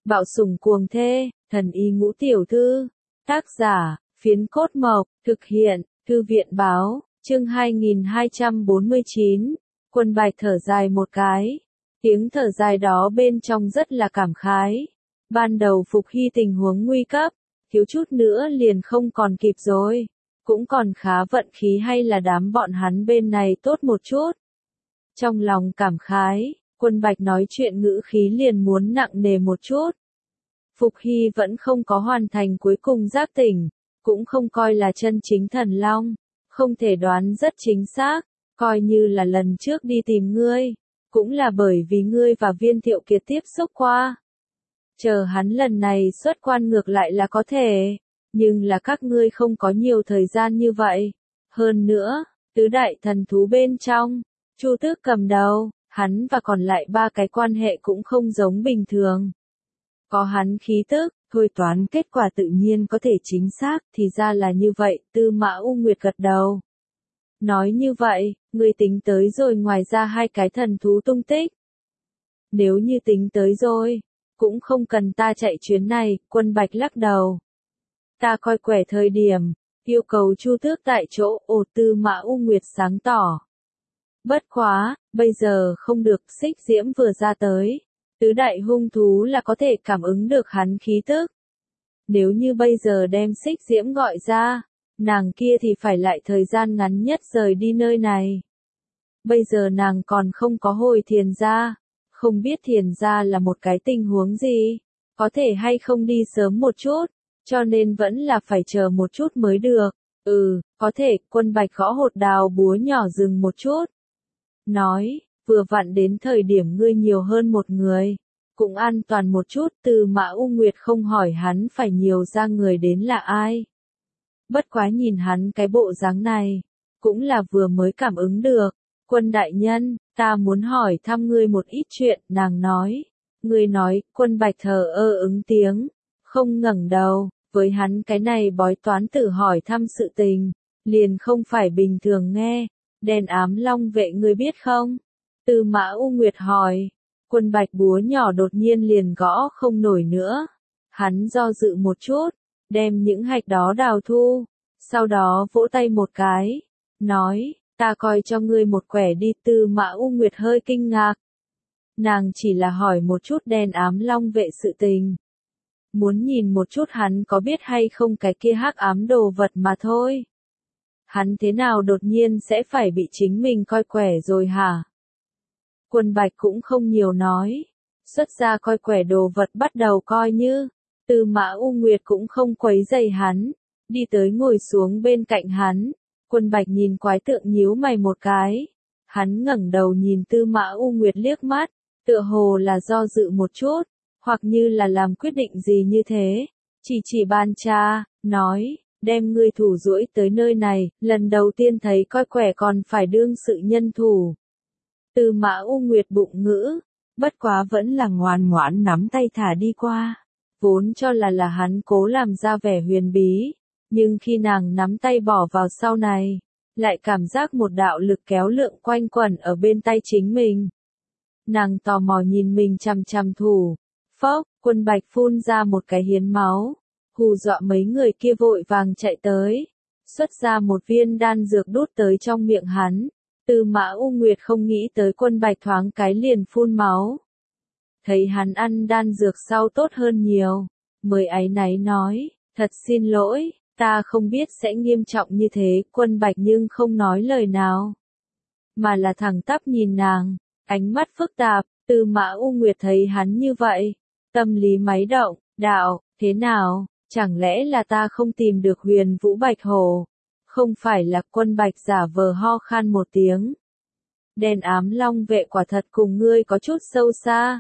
Bạo sủng cuồng thê, thần y ngũ tiểu thư. Tác giả, Phiến Cốt Mộc, thực hiện, Thư viện báo, chương 2249. Quân Bạch thở dài một cái. Tiếng thở dài đó bên trong rất là cảm khái. Ban đầu Phục Hy tình huống nguy cấp, thiếu chút nữa liền không còn kịp rồi. Cũng còn khá vận khí hay là đám bọn hắn bên này tốt một chút. Trong lòng cảm khái, Quân Bạch nói chuyện ngữ khí liền muốn nặng nề một chút. Phục Hy vẫn không có hoàn thành cuối cùng giác tỉnh, cũng không coi là chân chính thần long, không thể đoán rất chính xác, coi như là lần trước đi tìm ngươi, cũng là bởi vì ngươi và Viên Thiệu Kiệt tiếp xúc qua. Chờ hắn lần này xuất quan ngược lại là có thể, nhưng là các ngươi không có nhiều thời gian như vậy. Hơn nữa, tứ đại thần thú bên trong, Chu Tước cầm đầu, hắn và còn lại ba cái quan hệ cũng không giống bình thường. Có hắn khí tức, thôi toán kết quả tự nhiên có thể chính xác, thì ra là như vậy, Tư Mã U Nguyệt gật đầu. Nói như vậy, ngươi tính tới rồi ngoài ra hai cái thần thú tung tích. Nếu như tính tới rồi, cũng không cần ta chạy chuyến này, Quân Bạch lắc đầu. Ta coi quẻ thời điểm, yêu cầu Chu Tước tại chỗ, Tư Mã U Nguyệt sáng tỏ. Bất quá, bây giờ không được, Xích Diễm vừa ra tới. Tứ đại hung thú là có thể cảm ứng được hắn khí tức. Nếu như bây giờ đem Xích Diễm gọi ra, nàng kia thì phải lại thời gian ngắn nhất rời đi nơi này. Bây giờ nàng còn không có hồi Thiền gia, không biết Thiền gia là một cái tình huống gì, có thể hay không đi sớm một chút, cho nên vẫn là phải chờ một chút mới được. Có thể, Quân Bạch gõ hột đào búa nhỏ dừng một chút. Nói, vừa vặn đến thời điểm ngươi nhiều hơn một người, cũng an toàn một chút, Tư Mã U Nguyệt không hỏi hắn phải nhiều ra người đến là ai. Bất quá nhìn hắn cái bộ dáng này, cũng là vừa mới cảm ứng được. Quân đại nhân, ta muốn hỏi thăm ngươi một ít chuyện, nàng nói. Ngươi nói, Quân Bạch thờ ơ ứng tiếng, không ngẩng đầu, với hắn cái này bói toán tử hỏi thăm sự tình, liền không phải bình thường nghe. Đen ám long vệ ngươi biết không? Tư Mã U Nguyệt hỏi. Quân Bạch búa nhỏ đột nhiên liền gõ không nổi nữa. Hắn do dự một chút, đem những hạch đó đào thu, sau đó vỗ tay một cái, nói, ta coi cho ngươi một quẻ đi. Tư Mã U Nguyệt hơi kinh ngạc. Nàng chỉ là hỏi một chút đen ám long vệ sự tình. Muốn nhìn một chút hắn có biết hay không cái kia hắc ám đồ vật mà thôi. Hắn thế nào đột nhiên sẽ phải bị chính mình coi quẻ rồi hả? Quân Bạch cũng không nhiều nói, xuất ra coi quẻ đồ vật bắt đầu coi như. Tư Mã U Nguyệt cũng không quấy rầy hắn, đi tới ngồi xuống bên cạnh hắn. Quân Bạch nhìn quái tượng nhíu mày một cái, hắn ngẩng đầu nhìn Tư Mã U Nguyệt liếc mắt, tựa hồ là do dự một chút, hoặc như là làm quyết định gì như thế, chỉ ban cha, nói, đem ngươi thủ duỗi tới nơi này, lần đầu tiên thấy coi quẻ còn phải đương sự nhân thủ. Tư Mã U Nguyệt bụng ngữ, bất quá vẫn là ngoan ngoãn nắm tay thả đi qua, vốn cho là hắn cố làm ra vẻ huyền bí, nhưng khi nàng nắm tay bỏ vào sau này, lại cảm giác một đạo lực kéo lượng quanh quẩn ở bên tay chính mình. Nàng tò mò nhìn mình chằm chằm thủ, phốc, Quân Bạch phun ra một cái hiến máu, hù dọa mấy người kia vội vàng chạy tới, xuất ra một viên đan dược đút tới trong miệng hắn. Tư Mã U Nguyệt không nghĩ tới Quân Bạch thoáng cái liền phun máu. Thấy hắn ăn đan dược sau tốt hơn nhiều, mới áy náy nói, thật xin lỗi, ta không biết sẽ nghiêm trọng như thế. Quân Bạch nhưng không nói lời nào, mà là thẳng tắp nhìn nàng, ánh mắt phức tạp. Tư Mã U Nguyệt thấy hắn như vậy, tâm lý máy động, đạo, thế nào, chẳng lẽ là ta không tìm được Huyền Vũ Bạch Hổ? Không phải là. Quân Bạch giả vờ ho khan một tiếng. Đen ám long vệ quả thật cùng ngươi có chút sâu xa.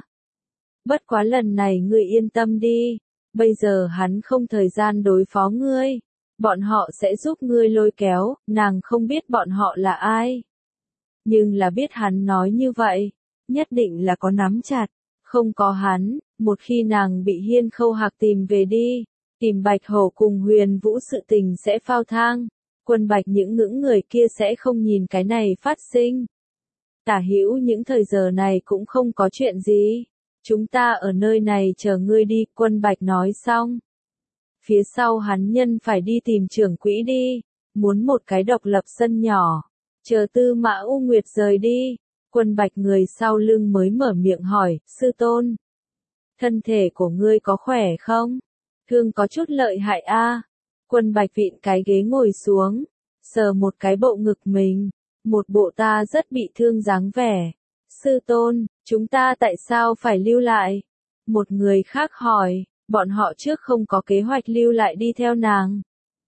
Bất quá lần này ngươi yên tâm đi, bây giờ hắn không thời gian đối phó ngươi, bọn họ sẽ giúp ngươi lôi kéo. Nàng không biết bọn họ là ai, nhưng là biết hắn nói như vậy, nhất định là có nắm chặt. Không có hắn, một khi nàng bị Hiên Khâu Hạc tìm về đi, tìm Bạch Hổ cùng Huyền Vũ sự tình sẽ phao thang. Quân Bạch những ngưỡng người kia sẽ không nhìn cái này phát sinh. Tả hữu những thời giờ này cũng không có chuyện gì, Chúng ta ở nơi này chờ ngươi đi, Quân Bạch nói xong. Phía sau hắn nhân phải đi tìm trưởng quỹ đi, muốn một cái độc lập sân nhỏ, chờ Tư Mã U Nguyệt rời đi. Quân Bạch người sau lưng mới mở miệng hỏi, sư tôn, thân thể của ngươi có khỏe không? Thương có chút lợi hại a. Quân Bạch vịn cái ghế ngồi xuống, sờ một cái bộ ngực mình, một bộ ta rất bị thương dáng vẻ. Sư tôn, chúng ta tại sao phải lưu lại? Một người khác hỏi, bọn họ trước không có kế hoạch lưu lại đi theo nàng.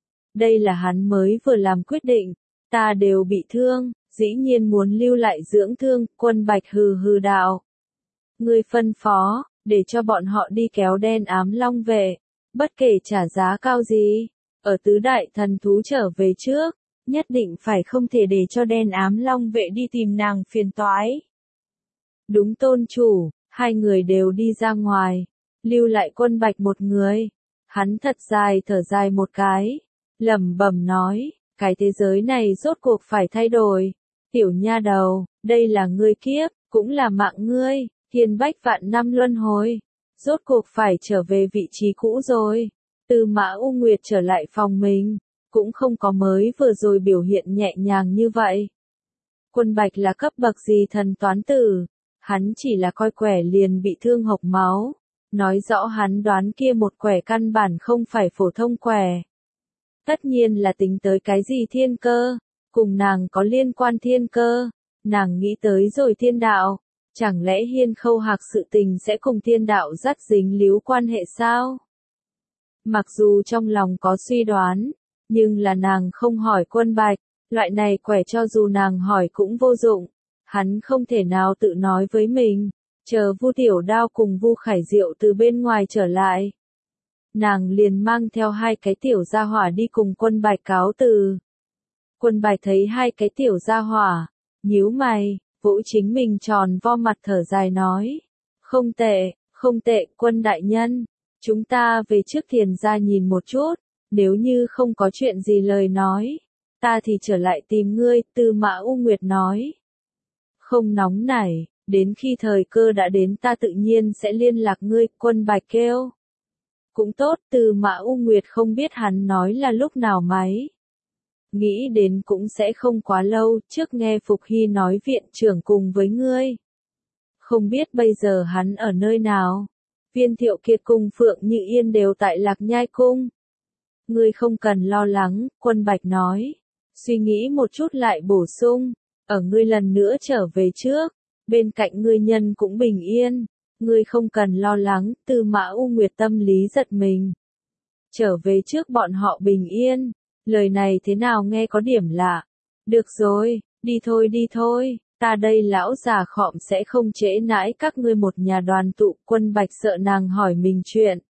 Đây là hắn mới vừa làm quyết định, ta đều bị thương, dĩ nhiên muốn lưu lại dưỡng thương. Quân Bạch hừ hừ đạo. Ngươi phân phó, để cho bọn họ đi kéo đen ám long về, bất kể trả giá cao gì, ở tứ đại thần thú trở về trước, nhất định phải không thể để cho đen ám long vệ đi tìm nàng phiền toái. Đúng tôn chủ, hai người đều đi ra ngoài, lưu lại Quân Bạch một người. Hắn thật dài thở dài một cái, lẩm bẩm nói, cái thế giới này rốt cuộc phải thay đổi. Tiểu nha đầu, đây là ngươi kiếp, cũng là mạng ngươi, thiên bách vạn năm luân hồi. Rốt cuộc phải trở về vị trí cũ rồi. Tư Mã U Nguyệt trở lại phòng mình, cũng không có mới vừa rồi biểu hiện nhẹ nhàng như vậy. Quân Bạch là cấp bậc gì thần toán tử, hắn chỉ là coi quẻ liền bị thương hộc máu, nói rõ hắn đoán kia một quẻ căn bản không phải phổ thông quẻ. Tất nhiên là tính tới cái gì thiên cơ, cùng nàng có liên quan thiên cơ, nàng nghĩ tới rồi thiên đạo, chẳng lẽ Hiên Khâu Hạc sự tình sẽ cùng thiên đạo dắt dính líu quan hệ sao? Mặc dù trong lòng có suy đoán, nhưng là nàng không hỏi Quân Bạch, loại này quẻ cho dù nàng hỏi cũng vô dụng, hắn không thể nào tự nói với mình, chờ Vu Tiểu Đao cùng Vu Khải Diệu từ bên ngoài trở lại. Nàng liền mang theo hai cái tiểu gia hỏa đi cùng Quân Bạch cáo từ. Quân Bạch thấy hai cái tiểu gia hỏa, nhíu mày, vỗ chính mình tròn vo mặt thở dài nói. Không tệ, không tệ, Quân đại nhân. Chúng ta về trước Thiền gia nhìn một chút, nếu như không có chuyện gì lời nói, ta thì trở lại tìm ngươi, Tư Mã U Nguyệt nói. Không nóng nảy, đến khi thời cơ đã đến ta tự nhiên sẽ liên lạc ngươi, Quân Bạch kêu. Cũng tốt, Tư Mã U Nguyệt không biết hắn nói là lúc nào máy. Nghĩ đến cũng sẽ không quá lâu, trước nghe Phục Hy nói viện trưởng cùng với ngươi. Không biết bây giờ hắn ở nơi nào. Viên Thiệu Kiệt cùng Phượng Như Yên đều tại Lạc Nhai Cung. Ngươi không cần lo lắng, Quân Bạch nói. Suy nghĩ một chút lại bổ sung, ở ngươi lần nữa trở về trước, bên cạnh ngươi nhân cũng bình yên. Ngươi không cần lo lắng, Tư Mã U Nguyệt tâm lý giật mình. Trở về trước bọn họ bình yên, lời này thế nào nghe có điểm lạ. Được rồi, đi thôi, ta đây lão già khọm sẽ không trễ nãi các ngươi một nhà đoàn tụ. Quân Bạch sợ nàng hỏi mình chuyện.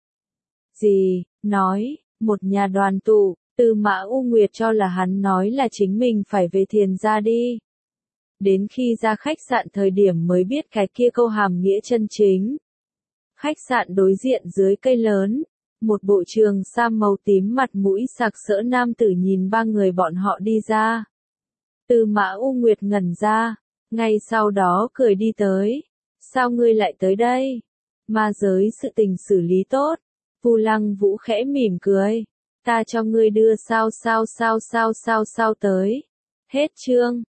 Gì, nói, một nhà đoàn tụ, Tư Mã U Nguyệt cho là hắn nói là chính mình phải về Thiền gia đi. Đến khi ra khách sạn thời điểm mới biết cái kia câu hàm nghĩa chân chính. Khách sạn đối diện dưới cây lớn, một bộ trường sam màu tím mặt mũi sặc sỡ nam tử nhìn ba người bọn họ đi ra. Tư Mã U Nguyệt ngẩn ra, ngay sau đó cười đi tới. Sao ngươi lại tới đây? Ma giới sự tình xử lý tốt. Vu Lăng Vũ khẽ mỉm cười. Ta cho ngươi đưa sao tới. Hết chương.